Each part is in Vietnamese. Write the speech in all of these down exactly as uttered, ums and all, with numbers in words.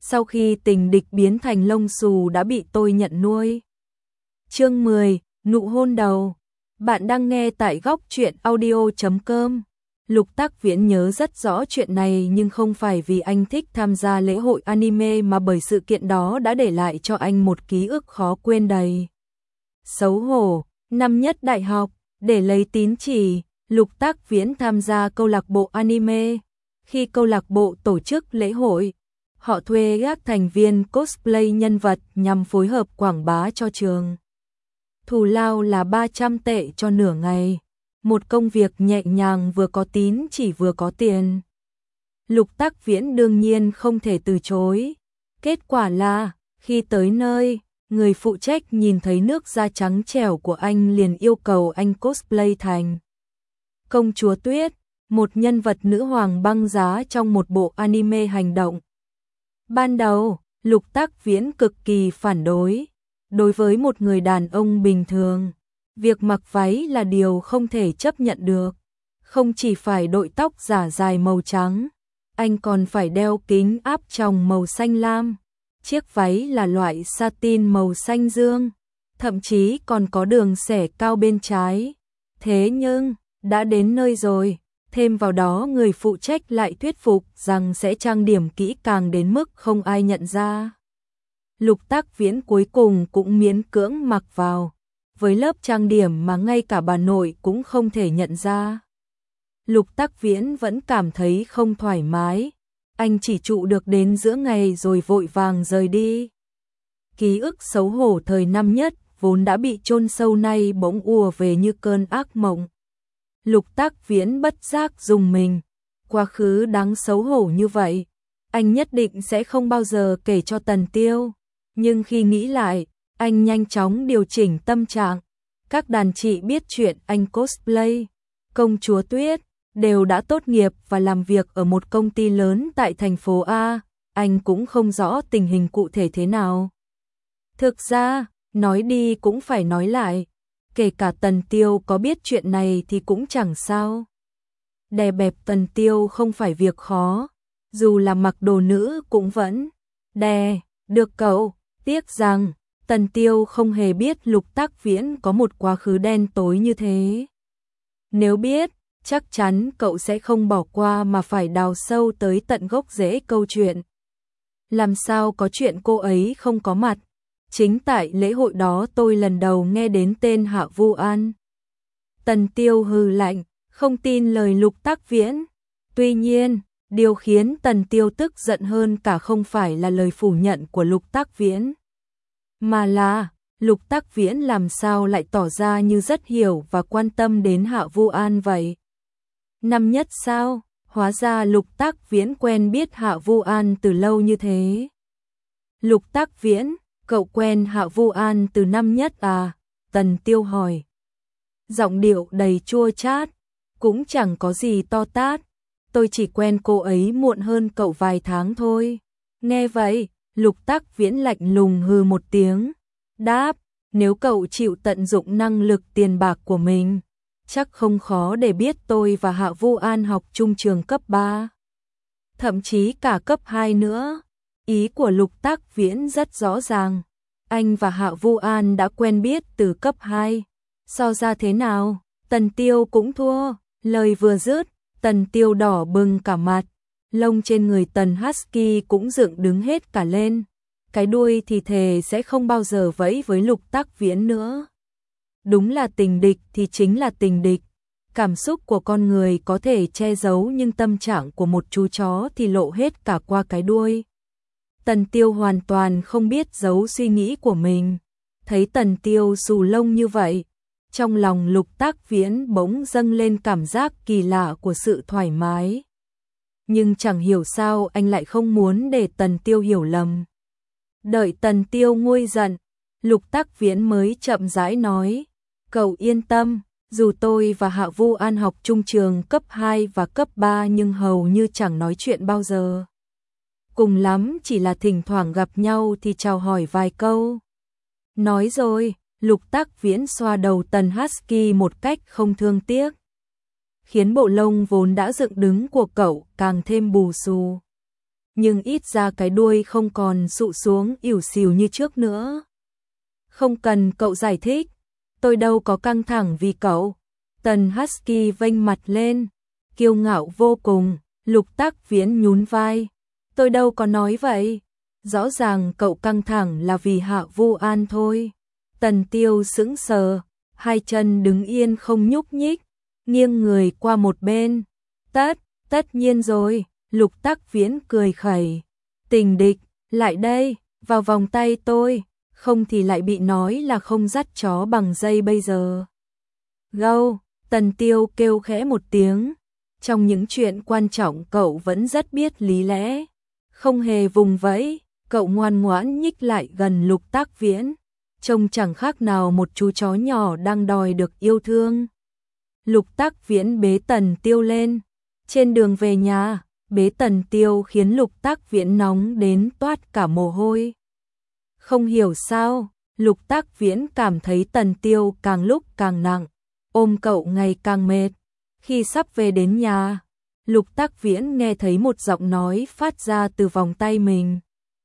sau khi tình địch biến thành lông xù đã bị tôi nhận nuôi. Chương mười, nụ hôn đầu. Bạn đang nghe tại góc truyện audio chấm com. Lục Tác Viễn nhớ rất rõ chuyện này nhưng không phải vì anh thích tham gia lễ hội anime mà bởi sự kiện đó đã để lại cho anh một ký ức khó quên đầy xấu hổ. Năm nhất đại học, để lấy tín chỉ, Lục Tác Viễn tham gia câu lạc bộ anime. Khi câu lạc bộ tổ chức lễ hội, họ thuê các thành viên cosplay nhân vật nhằm phối hợp quảng bá cho trường. Thù lao là ba trăm tệ cho nửa ngày. Một công việc nhẹ nhàng, vừa có tín chỉ vừa có tiền. Lục Tác Viễn đương nhiên không thể từ chối. Kết quả là, khi tới nơi, người phụ trách nhìn thấy nước da trắng trẻo của anh liền yêu cầu anh cosplay thành Công chúa Tuyết, một nhân vật nữ hoàng băng giá trong một bộ anime hành động. Ban đầu, Lục Tác Viễn cực kỳ phản đối. Đối với một người đàn ông bình thường, việc mặc váy là điều không thể chấp nhận được. Không chỉ phải đội tóc giả dài màu trắng, anh còn phải đeo kính áp tròng màu xanh lam. Chiếc váy là loại satin màu xanh dương, thậm chí còn có đường xẻ cao bên trái. Thế nhưng, đã đến nơi rồi, thêm vào đó người phụ trách lại thuyết phục rằng sẽ trang điểm kỹ càng đến mức không ai nhận ra. Lục Tác Viễn cuối cùng cũng miễn cưỡng mặc vào, với lớp trang điểm mà ngay cả bà nội cũng không thể nhận ra. Lục Tác Viễn vẫn cảm thấy không thoải mái, anh chỉ trụ được đến giữa ngày rồi vội vàng rời đi. Ký ức xấu hổ thời năm nhất vốn đã bị chôn sâu nay bỗng ùa về như cơn ác mộng. Lục Tác Viễn bất giác rùng mình, quá khứ đáng xấu hổ như vậy, anh nhất định sẽ không bao giờ kể cho Tần Tiêu. Nhưng khi nghĩ lại, anh nhanh chóng điều chỉnh tâm trạng. Các đàn chị biết chuyện anh cosplay Công chúa Tuyết đều đã tốt nghiệp và làm việc ở một công ty lớn tại thành phố A, anh cũng không rõ tình hình cụ thể thế nào. Thực ra, nói đi cũng phải nói lại, kể cả Tần Tiêu có biết chuyện này thì cũng chẳng sao. Đè bẹp Tần Tiêu không phải việc khó, dù là mặc đồ nữ cũng vẫn đè được cậu. Tiếc rằng, Tần Tiêu không hề biết Lục Tác Viễn có một quá khứ đen tối như thế. Nếu biết, chắc chắn cậu sẽ không bỏ qua mà phải đào sâu tới tận gốc rễ câu chuyện. Làm sao có chuyện cô ấy không có mặt? Chính tại lễ hội đó tôi lần đầu nghe đến tên Hạ Vu An. Tần Tiêu hừ lạnh, không tin lời Lục Tác Viễn. Tuy nhiên, điều khiến Tần Tiêu tức giận hơn cả không phải là lời phủ nhận của Lục Tác Viễn, mà là Lục Tác Viễn làm sao lại tỏ ra như rất hiểu và quan tâm đến Hạ Vu An vậy. Năm nhất sao, hóa ra Lục Tác Viễn quen biết Hạ Vu An từ lâu như thế. Lục Tác Viễn, cậu quen Hạ Vu An từ năm nhất à? Tần Tiêu hỏi. Giọng điệu đầy chua chát, cũng chẳng có gì to tát. Tôi chỉ quen cô ấy muộn hơn cậu vài tháng thôi. Nghe vậy, Lục Tác Viễn lạnh lùng hừ một tiếng. Đáp, nếu cậu chịu tận dụng năng lực tiền bạc của mình, chắc không khó để biết tôi và Hạ Vu An học chung trường cấp ba. Thậm chí cả cấp hai nữa. Ý của Lục Tác Viễn rất rõ ràng. Anh và Hạ Vu An đã quen biết từ cấp hai. So ra thế nào, Tần Tiêu cũng thua. Lời vừa dứt, Tần Tiêu đỏ bừng cả mặt, lông trên người Tần Husky cũng dựng đứng hết cả lên. Cái đuôi thì thề sẽ không bao giờ vẫy với Lục Tác Viễn nữa. Đúng là tình địch thì chính là tình địch. Cảm xúc của con người có thể che giấu nhưng tâm trạng của một chú chó thì lộ hết cả qua cái đuôi. Tần Tiêu hoàn toàn không biết giấu suy nghĩ của mình. Thấy Tần Tiêu xù lông như vậy, trong lòng Lục Tác Viễn bỗng dâng lên cảm giác kỳ lạ của sự thoải mái. Nhưng chẳng hiểu sao anh lại không muốn để Tần Tiêu hiểu lầm. Đợi Tần Tiêu nguôi giận, Lục Tác Viễn mới chậm rãi nói, cậu yên tâm, dù tôi và Hạ Vu An học chung trường cấp hai và cấp ba nhưng hầu như chẳng nói chuyện bao giờ. Cùng lắm chỉ là thỉnh thoảng gặp nhau thì chào hỏi vài câu. Nói rồi, Lục Tác Viễn xoa đầu Tần Husky một cách không thương tiếc, khiến bộ lông vốn đã dựng đứng của cậu càng thêm bù xù. nhưng ít ra cái đuôi không còn sụ xuống ỉu xìu như trước nữa. Không cần cậu giải thích, tôi đâu có căng thẳng vì cậu. Tần Husky vênh mặt lên, kiêu ngạo vô cùng. Lục Tắc Viễn nhún vai, tôi đâu có nói vậy. Rõ ràng cậu căng thẳng là vì Hạ Vu An thôi. Tần Tiêu sững sờ, hai chân đứng yên không nhúc nhích, nghiêng người qua một bên. Tất, tất nhiên rồi, Lục Tắc Viễn cười khẩy. Tình địch, lại đây, vào vòng tay tôi, không thì lại bị nói là không dắt chó bằng dây bây giờ. Gâu, Tần Tiêu kêu khẽ một tiếng. Trong những chuyện quan trọng cậu vẫn rất biết lý lẽ. Không hề vùng vẫy, cậu ngoan ngoãn nhích lại gần Lục Tắc Viễn. Trông chẳng khác nào một chú chó nhỏ đang đòi được yêu thương. Lục Tắc Viễn bế Tần Tiêu lên. Trên đường về nhà, bế Tần Tiêu khiến Lục Tắc Viễn nóng đến toát cả mồ hôi. Không hiểu sao, Lục Tắc Viễn cảm thấy Tần Tiêu càng lúc càng nặng, ôm cậu ngày càng mệt. Khi sắp về đến nhà, Lục Tắc Viễn nghe thấy một giọng nói phát ra từ vòng tay mình.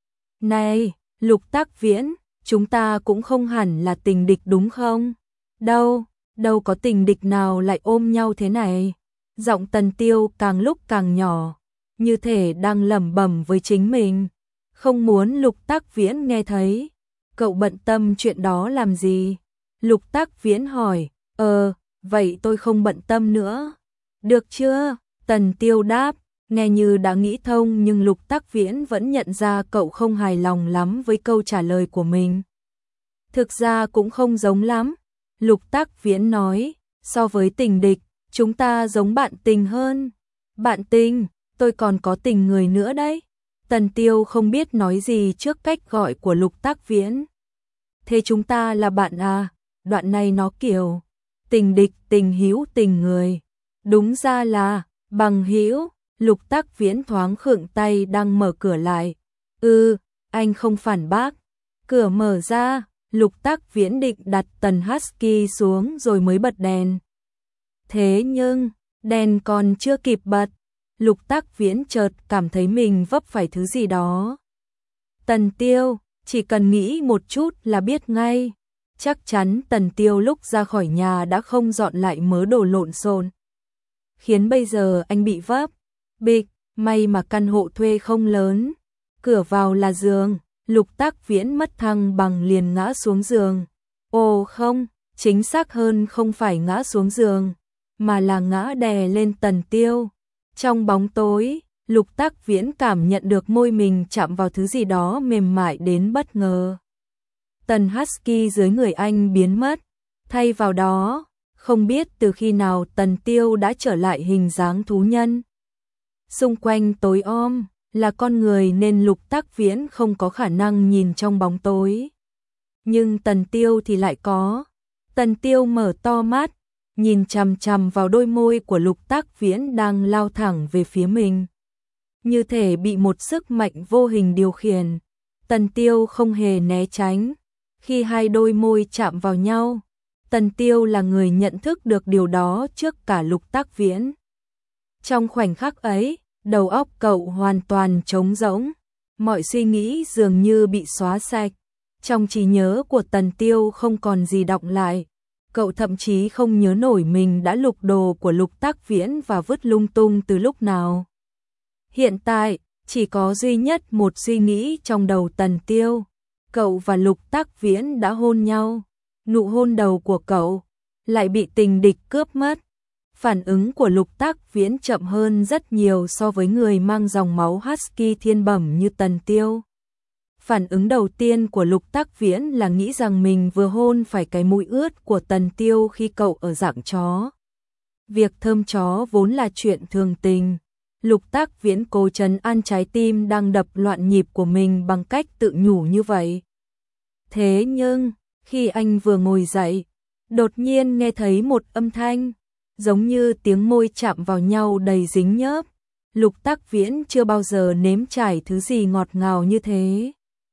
Này, Lục Tắc Viễn, chúng ta cũng không hẳn là tình địch đúng không? Đâu, đâu có tình địch nào lại ôm nhau thế này. Giọng Tần Tiêu càng lúc càng nhỏ, như thể đang lẩm bẩm với chính mình. Không muốn Lục Tắc Viễn nghe thấy. Cậu bận tâm chuyện đó làm gì? Lục Tắc Viễn hỏi. Ờ, vậy tôi không bận tâm nữa. Được chưa? Tần Tiêu đáp, nghe như đã nghĩ thông nhưng Lục Tắc Viễn vẫn nhận ra cậu không hài lòng lắm với câu trả lời của mình. Thực ra cũng không giống lắm. Lục Tắc Viễn nói, so với tình địch, chúng ta giống bạn tình hơn. Bạn tình, tôi còn có tình người nữa đấy. Tần Tiêu không biết nói gì trước cách gọi của Lục Tắc Viễn. Thế chúng ta là bạn à? Đoạn này nó kiểu tình địch, tình hữu, tình người. Đúng ra là bằng hữu. Lục Tắc Viễn thoáng khựng tay đang mở cửa lại. Ừ, anh không phản bác. Cửa mở ra, Lục Tắc Viễn định đặt Tần Husky xuống rồi mới bật đèn. Thế nhưng, đèn còn chưa kịp bật, Lục Tắc Viễn chợt cảm thấy mình vấp phải thứ gì đó. Tần Tiêu, chỉ cần nghĩ một chút là biết ngay. Chắc chắn Tần Tiêu lúc ra khỏi nhà đã không dọn lại mớ đồ lộn xộn, khiến bây giờ anh bị vấp. Bịch, may mà căn hộ thuê không lớn. Cửa vào là giường, Lục Tắc Viễn mất thăng bằng liền ngã xuống giường. Ồ không, chính xác hơn không phải ngã xuống giường, mà là ngã đè lên Tần Tiêu. Trong bóng tối, Lục Tắc Viễn cảm nhận được môi mình chạm vào thứ gì đó mềm mại đến bất ngờ. Tần Husky dưới người anh biến mất, thay vào đó, không biết từ khi nào Tần Tiêu đã trở lại hình dáng thú nhân. Xung quanh tối om, là con người nên Lục Tắc Viễn không có khả năng nhìn trong bóng tối. Nhưng Tần Tiêu thì lại có. Tần Tiêu mở to mắt, nhìn chằm chằm vào đôi môi của Lục Tắc Viễn đang lao thẳng về phía mình. Như thể bị một sức mạnh vô hình điều khiển. Tần Tiêu không hề né tránh. Khi hai đôi môi chạm vào nhau, Tần Tiêu là người nhận thức được điều đó trước cả Lục Tắc Viễn. Trong khoảnh khắc ấy, đầu óc cậu hoàn toàn trống rỗng, mọi suy nghĩ dường như bị xóa sạch. Trong trí nhớ của Tần Tiêu không còn gì đọng lại. Cậu thậm chí không nhớ nổi mình đã lục đồ của Lục Tắc Viễn và vứt lung tung từ lúc nào. Hiện tại, chỉ có duy nhất một suy nghĩ trong đầu Tần Tiêu. Cậu và Lục Tắc Viễn đã hôn nhau. Nụ hôn đầu của cậu lại bị tình địch cướp mất. Phản ứng của Lục Tắc Viễn chậm hơn rất nhiều so với người mang dòng máu Husky thiên bẩm như Tần Tiêu. Phản ứng đầu tiên của Lục Tắc Viễn là nghĩ rằng mình vừa hôn phải cái mũi ướt của Tần Tiêu khi cậu ở dạng chó. Việc thơm chó vốn là chuyện thường tình. Lục Tắc Viễn cố trấn an trái tim đang đập loạn nhịp của mình bằng cách tự nhủ như vậy. Thế nhưng, khi anh vừa ngồi dậy, đột nhiên nghe thấy một âm thanh, giống như tiếng môi chạm vào nhau đầy dính nhớp. Lục Tắc Viễn chưa bao giờ nếm trải thứ gì ngọt ngào như thế.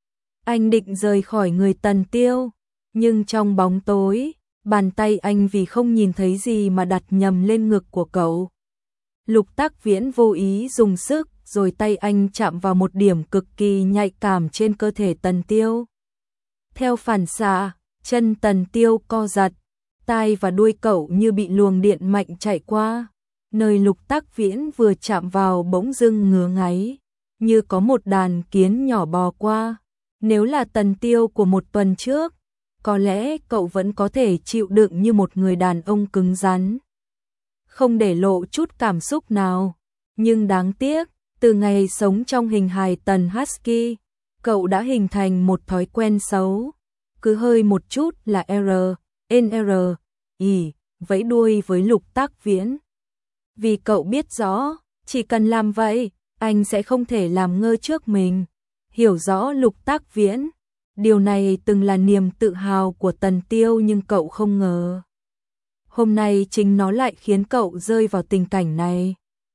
Anh định rời khỏi người Tần Tiêu, nhưng trong bóng tối, bàn tay anh vì không nhìn thấy gì mà đặt nhầm lên ngực của cậu. Lục Tắc Viễn vô ý dùng sức rồi tay anh chạm vào một điểm cực kỳ nhạy cảm trên cơ thể Tần Tiêu. Theo phản xạ, chân Tần Tiêu co giật, tai và đuôi cậu như bị luồng điện mạnh chạy qua. Nơi Lục Tắc Viễn vừa chạm vào bỗng dưng ngứa ngáy, như có một đàn kiến nhỏ bò qua. Nếu là Tần Tiêu của một tuần trước, có lẽ cậu vẫn có thể chịu đựng như một người đàn ông cứng rắn, không để lộ chút cảm xúc nào. Nhưng đáng tiếc, từ ngày sống trong hình hài Tần Husky, cậu đã hình thành một thói quen xấu. Cứ hơi một chút là R, N R, I, vẫy đuôi với Lục Tắc Viễn. Vì cậu biết rõ, chỉ cần làm vậy, anh sẽ không thể làm ngơ trước mình. Hiểu rõ Lục Tắc Viễn, điều này từng là niềm tự hào của Tần Tiêu, nhưng cậu không ngờ hôm nay chính nó lại khiến cậu rơi vào tình cảnh này.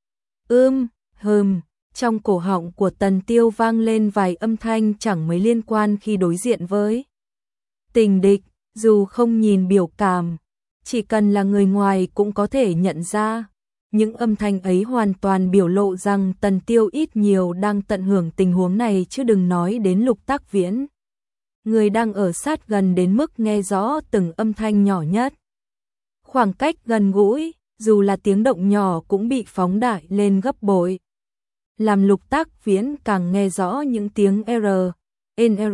Ưm, hừm, trong cổ họng của Tần Tiêu vang lên vài âm thanh chẳng mấy liên quan khi đối diện với tình địch, dù không nhìn biểu cảm, chỉ cần là người ngoài cũng có thể nhận ra. Những âm thanh ấy hoàn toàn biểu lộ rằng Tần Tiêu ít nhiều đang tận hưởng tình huống này, chứ đừng nói đến Lục Tắc Viễn. Người đang ở sát gần đến mức nghe rõ từng âm thanh nhỏ nhất. Khoảng cách gần gũi, dù là tiếng động nhỏ cũng bị phóng đại lên gấp bội. Làm Lục Tắc Viễn càng nghe rõ những tiếng R, N R,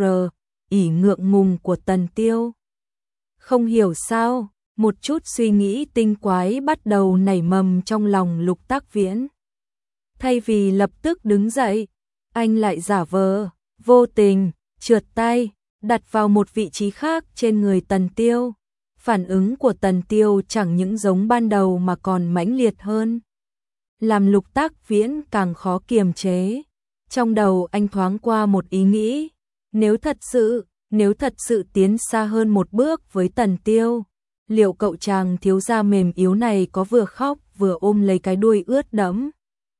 ỉ ngượng ngùng của Tần Tiêu. Không hiểu sao, một chút suy nghĩ tinh quái bắt đầu nảy mầm trong lòng Lục Tắc Viễn. Thay vì lập tức đứng dậy, anh lại giả vờ, vô tình, trượt tay, đặt vào một vị trí khác trên người Tần Tiêu. Phản ứng của Tần Tiêu chẳng những giống ban đầu mà còn mãnh liệt hơn, làm Lục Tắc Viễn càng khó kiềm chế. Trong đầu anh thoáng qua một ý nghĩ, nếu thật sự, nếu thật sự tiến xa hơn một bước với Tần Tiêu, liệu cậu chàng thiếu gia mềm yếu này có vừa khóc vừa ôm lấy cái đuôi ướt đẫm,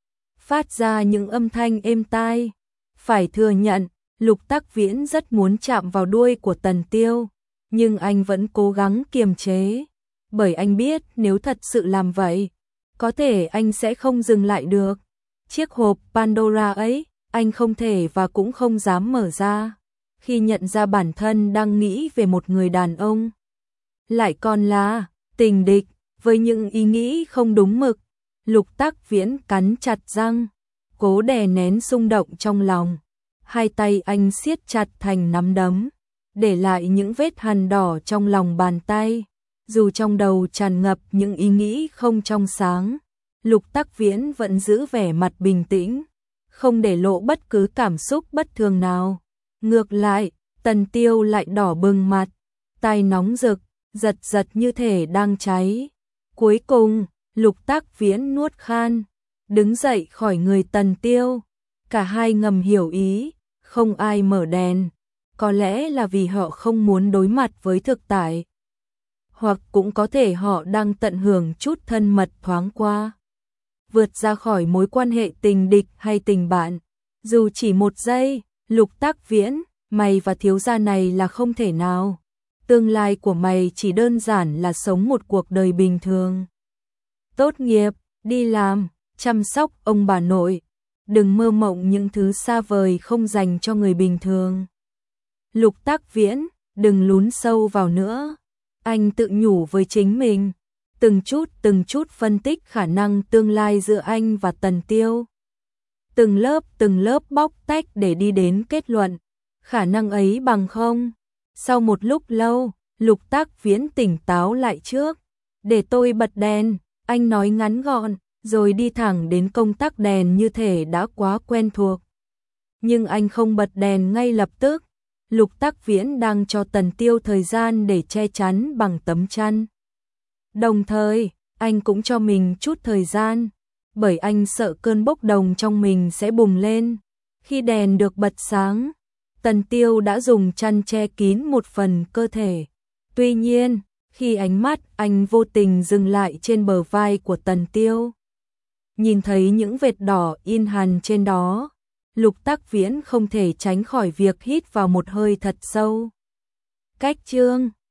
phát ra những âm thanh êm tai. Phải thừa nhận, Lục Tắc Viễn rất muốn chạm vào đuôi của Tần Tiêu, nhưng anh vẫn cố gắng kiềm chế, bởi anh biết nếu thật sự làm vậy, có thể anh sẽ không dừng lại được. Chiếc hộp Pandora ấy, anh không thể và cũng không dám mở ra. Khi nhận ra bản thân đang nghĩ về một người đàn ông, lại còn là tình địch, với những ý nghĩ không đúng mực, Lục Tắc Viễn cắn chặt răng, cố đè nén xung động trong lòng. Hai tay anh siết chặt thành nắm đấm, để lại những vết hằn đỏ trong lòng bàn tay. Dù trong đầu tràn ngập những ý nghĩ không trong sáng, Lục Tắc Viễn vẫn giữ vẻ mặt bình tĩnh, không để lộ bất cứ cảm xúc bất thường nào. Ngược lại, Tần Tiêu lại đỏ bừng mặt, tai nóng rực, giật giật như thể đang cháy. Cuối cùng, Lục Tắc Viễn nuốt khan, đứng dậy khỏi người Tần Tiêu. Cả hai ngầm hiểu ý, không ai mở đèn, có lẽ là vì họ không muốn đối mặt với thực tại, hoặc cũng có thể họ đang tận hưởng chút thân mật thoáng qua, vượt ra khỏi mối quan hệ tình địch hay tình bạn. Dù chỉ một giây, Lục Tắc Viễn, mày và thiếu gia này là không thể nào. Tương lai của mày chỉ đơn giản là sống một cuộc đời bình thường. Tốt nghiệp, đi làm, chăm sóc ông bà nội. Đừng mơ mộng những thứ xa vời không dành cho người bình thường. Lục Tắc Viễn, đừng lún sâu vào nữa. Anh tự nhủ với chính mình, từng chút từng chút phân tích khả năng tương lai giữa anh và Tần Tiêu. Từng lớp từng lớp bóc tách để đi đến kết luận, khả năng ấy bằng không. Sau một lúc lâu, Lục Tắc Viễn tỉnh táo lại trước. Để tôi bật đèn, anh nói ngắn gọn, rồi đi thẳng đến công tắc đèn như thể đã quá quen thuộc. Nhưng anh không bật đèn ngay lập tức. Lục Tắc Viễn đang cho Tần Tiêu thời gian để che chắn bằng tấm chăn. Đồng thời, anh cũng cho mình chút thời gian, bởi anh sợ cơn bốc đồng trong mình sẽ bùng lên. Khi đèn được bật sáng, Tần Tiêu đã dùng chăn che kín một phần cơ thể. Tuy nhiên, khi ánh mắt anh vô tình dừng lại trên bờ vai của Tần Tiêu, nhìn thấy những vệt đỏ in hằn trên đó, Lục Tắc Viễn không thể tránh khỏi việc hít vào một hơi thật sâu. Cách chương